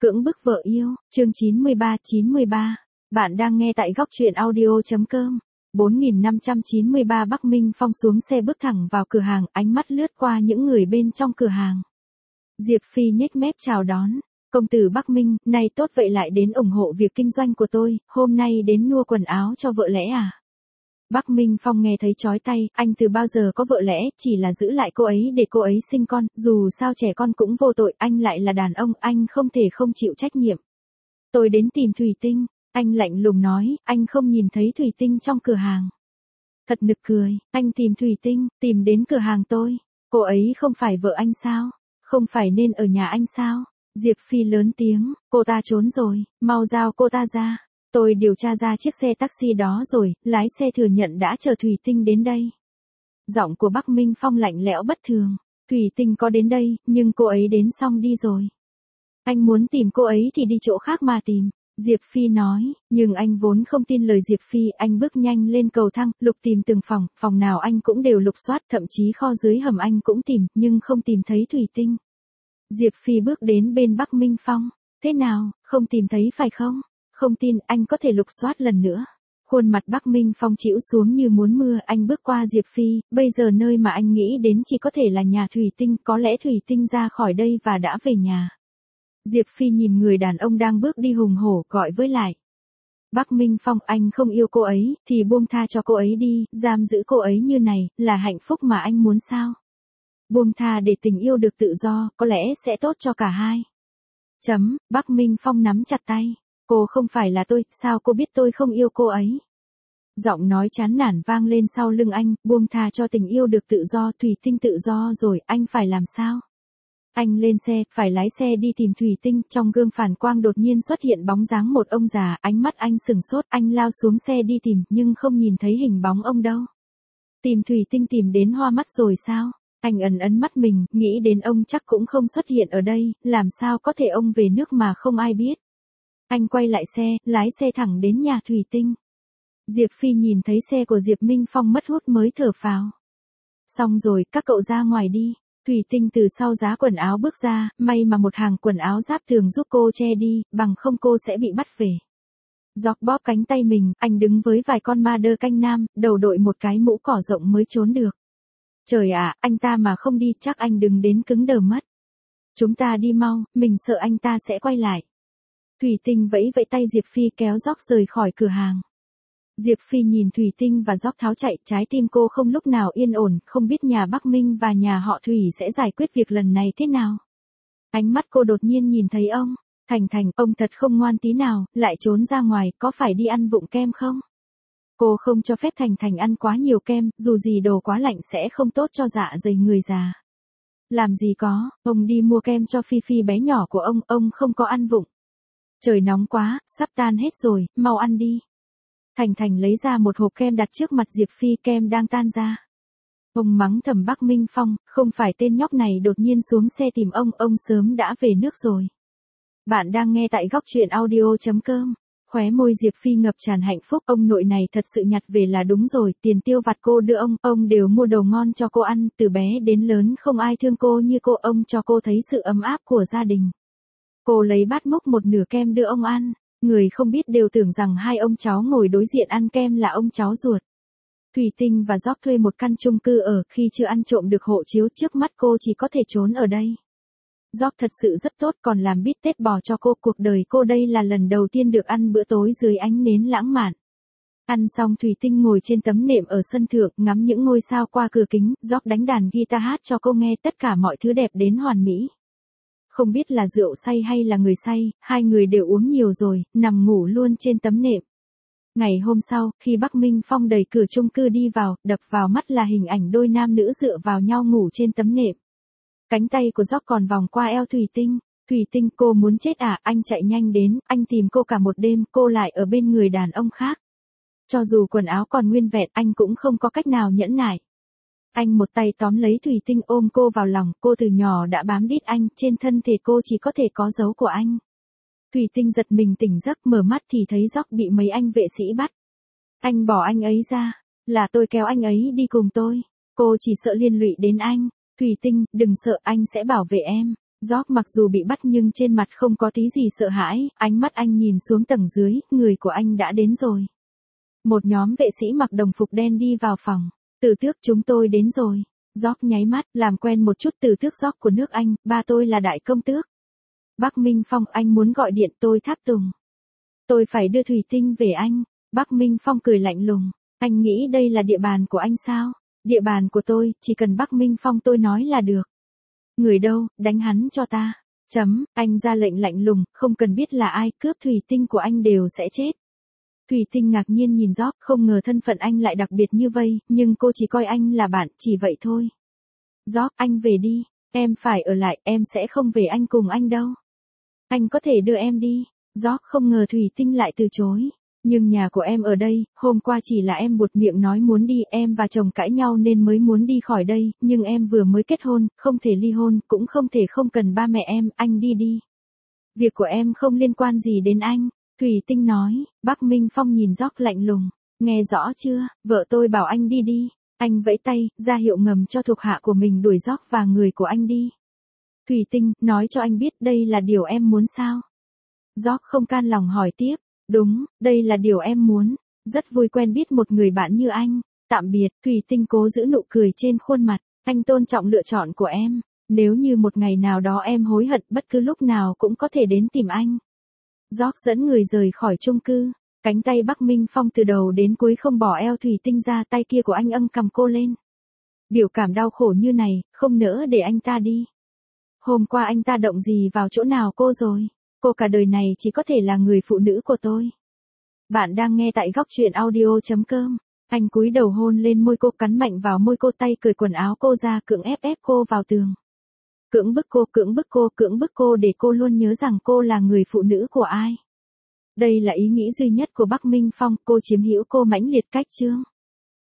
Cưỡng bức vợ yêu, chương 93. Bạn đang nghe tại góc truyện audio.com. 4593 Bắc Minh Phong xuống xe bước thẳng vào cửa hàng, ánh mắt lướt qua những người bên trong cửa hàng. Diệp Phi nhếch mép chào đón. Công tử Bắc Minh, nay tốt vậy lại đến ủng hộ việc kinh doanh của tôi, hôm nay đến mua quần áo cho vợ lẽ à? Bắc Minh Phong nghe thấy chói tay, anh từ bao giờ có vợ lẽ, chỉ là giữ lại cô ấy để cô ấy sinh con, dù sao trẻ con cũng vô tội, anh lại là đàn ông, anh không thể không chịu trách nhiệm. Tôi đến tìm Thủy Tinh, anh lạnh lùng nói, anh không nhìn thấy Thủy Tinh trong cửa hàng. Thật nực cười, anh tìm Thủy Tinh, tìm đến cửa hàng tôi, cô ấy không phải vợ anh sao? Không phải nên ở nhà anh sao? Diệp Phi lớn tiếng, cô ta trốn rồi, mau giao cô ta ra. Tôi điều tra ra chiếc xe taxi đó rồi, lái xe thừa nhận đã chở Thủy Tinh đến đây. Giọng của Bắc Minh Phong lạnh lẽo bất thường. Thủy Tinh có đến đây, nhưng cô ấy đến xong đi rồi. Anh muốn tìm cô ấy thì đi chỗ khác mà tìm. Diệp Phi nói, nhưng anh vốn không tin lời Diệp Phi, anh bước nhanh lên cầu thang, lục tìm từng phòng, phòng nào anh cũng đều lục soát, thậm chí kho dưới hầm anh cũng tìm, nhưng không tìm thấy Thủy Tinh. Diệp Phi bước đến bên Bắc Minh Phong, thế nào, không tìm thấy phải không? Không tin, anh có thể lục soát lần nữa. Khuôn mặt Bắc Minh Phong chĩu xuống như muốn mưa, anh bước qua Diệp Phi, bây giờ nơi mà anh nghĩ đến chỉ có thể là nhà Thủy Tinh, có lẽ Thủy Tinh ra khỏi đây và đã về nhà. Diệp Phi nhìn người đàn ông đang bước đi hùng hổ, gọi với lại. Bắc Minh Phong, anh không yêu cô ấy, thì buông tha cho cô ấy đi, giam giữ cô ấy như này, là hạnh phúc mà anh muốn sao? Buông tha để tình yêu được tự do, có lẽ sẽ tốt cho cả hai. Bắc Minh Phong nắm chặt tay. Cô không phải là tôi, sao cô biết tôi không yêu cô ấy? Giọng nói chán nản vang lên sau lưng anh, buông tha cho tình yêu được tự do, Thủy Tinh tự do rồi, anh phải làm sao? Anh lên xe, phải lái xe đi tìm Thủy Tinh, trong gương phản quang đột nhiên xuất hiện bóng dáng một ông già, ánh mắt anh sừng sốt, anh lao xuống xe đi tìm, nhưng không nhìn thấy hình bóng ông đâu. Tìm Thủy Tinh tìm đến hoa mắt rồi sao? Anh ấn mắt mình, nghĩ đến ông chắc cũng không xuất hiện ở đây, làm sao có thể ông về nước mà không ai biết. Anh quay lại xe, lái xe thẳng đến nhà Thủy Tinh. Diệp Phi nhìn thấy xe của Diệp Minh Phong mất hút mới thở phào. Xong rồi, các cậu ra ngoài đi. Thủy Tinh từ sau giá quần áo bước ra, may mà một hàng quần áo giáp thường giúp cô che đi, bằng không cô sẽ bị bắt về. Giọc bóp cánh tay mình, anh đứng với vài con ma đơ canh nam, đầu đội một cái mũ cỏ rộng mới trốn được. Trời ạ, anh ta mà không đi chắc anh đừng đến cứng đờ mất. Chúng ta đi mau, mình sợ anh ta sẽ quay lại. Thủy Tinh vẫy vẫy tay Diệp Phi kéo Gióc rời khỏi cửa hàng. Diệp Phi nhìn Thủy Tinh và Gióc tháo chạy, trái tim cô không lúc nào yên ổn, không biết nhà Bắc Minh và nhà họ Thủy sẽ giải quyết việc lần này thế nào. Ánh mắt cô đột nhiên nhìn thấy ông. Thành, ông thật không ngoan tí nào, lại trốn ra ngoài, có phải đi ăn vụng kem không? Cô không cho phép Thành ăn quá nhiều kem, dù gì đồ quá lạnh sẽ không tốt cho dạ dày người già. Làm gì có, ông đi mua kem cho Phi Phi bé nhỏ của ông không có ăn vụng. Trời nóng quá, sắp tan hết rồi, mau ăn đi. Thành lấy ra một hộp kem đặt trước mặt Diệp Phi, kem đang tan ra. Ông mắng thầm Bắc Minh Phong, không phải tên nhóc này đột nhiên xuống xe tìm ông sớm đã về nước rồi. Bạn đang nghe tại góc truyện audio.com. Khóe môi Diệp Phi ngập tràn hạnh phúc, ông nội này thật sự nhặt về là đúng rồi, tiền tiêu vặt cô đưa ông đều mua đồ ngon cho cô ăn, từ bé đến lớn không ai thương cô như cô, ông cho cô thấy sự ấm áp của gia đình. Cô lấy bát múc một nửa kem đưa ông ăn, người không biết đều tưởng rằng hai ông cháu ngồi đối diện ăn kem là ông cháu ruột. Thủy Tinh và Gióc thuê một căn chung cư ở, khi chưa ăn trộm được hộ chiếu trước mắt cô chỉ có thể trốn ở đây. Gióc thật sự rất tốt, còn làm bít tết bò cho cô, cuộc đời cô đây là lần đầu tiên được ăn bữa tối dưới ánh nến lãng mạn. Ăn xong Thủy Tinh ngồi trên tấm nệm ở sân thượng, ngắm những ngôi sao qua cửa kính, Gióc đánh đàn guitar hát cho cô nghe, tất cả mọi thứ đẹp đến hoàn mỹ. Không biết là rượu say hay là người say, hai người đều uống nhiều rồi, nằm ngủ luôn trên tấm nệm. Ngày hôm sau, khi Bắc Minh Phong đẩy cửa chung cư đi vào, đập vào mắt là hình ảnh đôi nam nữ dựa vào nhau ngủ trên tấm nệm. Cánh tay của Gióc còn vòng qua eo Thủy Tinh. Thủy Tinh, cô muốn chết à? Anh chạy nhanh đến, anh tìm cô cả một đêm, cô lại ở bên người đàn ông khác. Cho dù quần áo còn nguyên vẹn, anh cũng không có cách nào nhẫn nại. Anh một tay tóm lấy Thủy Tinh ôm cô vào lòng, cô từ nhỏ đã bám đít anh, trên thân thể cô chỉ có thể có dấu của anh. Thủy Tinh giật mình tỉnh giấc, mở mắt thì thấy Gióc bị mấy anh vệ sĩ bắt. Anh bỏ anh ấy ra, là tôi kéo anh ấy đi cùng tôi. Cô chỉ sợ liên lụy đến anh. Thủy Tinh, đừng sợ, anh sẽ bảo vệ em. George mặc dù bị bắt nhưng trên mặt không có tí gì sợ hãi, ánh mắt anh nhìn xuống tầng dưới, người của anh đã đến rồi. Một nhóm vệ sĩ mặc đồng phục đen đi vào phòng. Tử tước chúng tôi đến rồi. George nháy mắt, làm quen một chút tử tước George của nước Anh, ba tôi là đại công tước. Bắc Minh Phong, anh muốn gọi điện tôi tháp tùng. Tôi phải đưa thủy tinh về anh. Bắc Minh Phong cười lạnh lùng. Anh nghĩ đây là địa bàn của anh sao? Địa bàn của tôi, chỉ cần Bắc Minh Phong tôi nói là được. Người đâu, đánh hắn cho ta. Anh ra lệnh lạnh lùng, không cần biết là ai, cướp thủy tinh của anh đều sẽ chết. Thủy tinh ngạc nhiên nhìn George, không ngờ thân phận anh lại đặc biệt như vây, nhưng cô chỉ coi anh là bạn, chỉ vậy thôi. George, anh về đi, em phải ở lại, em sẽ không về anh cùng anh đâu. Anh có thể đưa em đi. George không ngờ thủy tinh lại từ chối. Nhưng nhà của em ở đây, hôm qua chỉ là em buột miệng nói muốn đi, em và chồng cãi nhau nên mới muốn đi khỏi đây, nhưng em vừa mới kết hôn, không thể ly hôn, cũng không thể không cần ba mẹ em, anh đi đi. Việc của em không liên quan gì đến anh, Thủy Tinh nói. Bắc Minh Phong nhìn George lạnh lùng, nghe rõ chưa, vợ tôi bảo anh đi đi. Anh vẫy tay, ra hiệu ngầm cho thuộc hạ của mình đuổi George và người của anh đi. Thủy Tinh, nói cho anh biết đây là điều em muốn sao? George không can lòng hỏi tiếp. Đúng, đây là điều em muốn. Rất vui quen biết một người bạn như anh. Tạm biệt, Thủy Tinh cố giữ nụ cười trên khuôn mặt. Anh tôn trọng lựa chọn của em. Nếu như một ngày nào đó em hối hận, bất cứ lúc nào cũng có thể đến tìm anh. George dẫn người rời khỏi chung cư. Cánh tay Bắc Minh Phong từ đầu đến cuối không bỏ eo Thủy Tinh ra, tay kia của anh cầm cô lên. Biểu cảm đau khổ như này, không nỡ để anh ta đi. Hôm qua anh ta động gì vào chỗ nào cô rồi? Cô cả đời này chỉ có thể là người phụ nữ của tôi. Bạn đang nghe tại góc truyện audio.com. Anh cúi đầu hôn lên môi cô, cắn mạnh vào môi cô, tay cởi quần áo cô ra, cưỡng ép cô vào tường. Cưỡng bức cô để cô luôn nhớ rằng cô là người phụ nữ của ai. Đây là ý nghĩ duy nhất của Bắc Minh Phong, cô chiếm hữu cô mãnh liệt cách chương.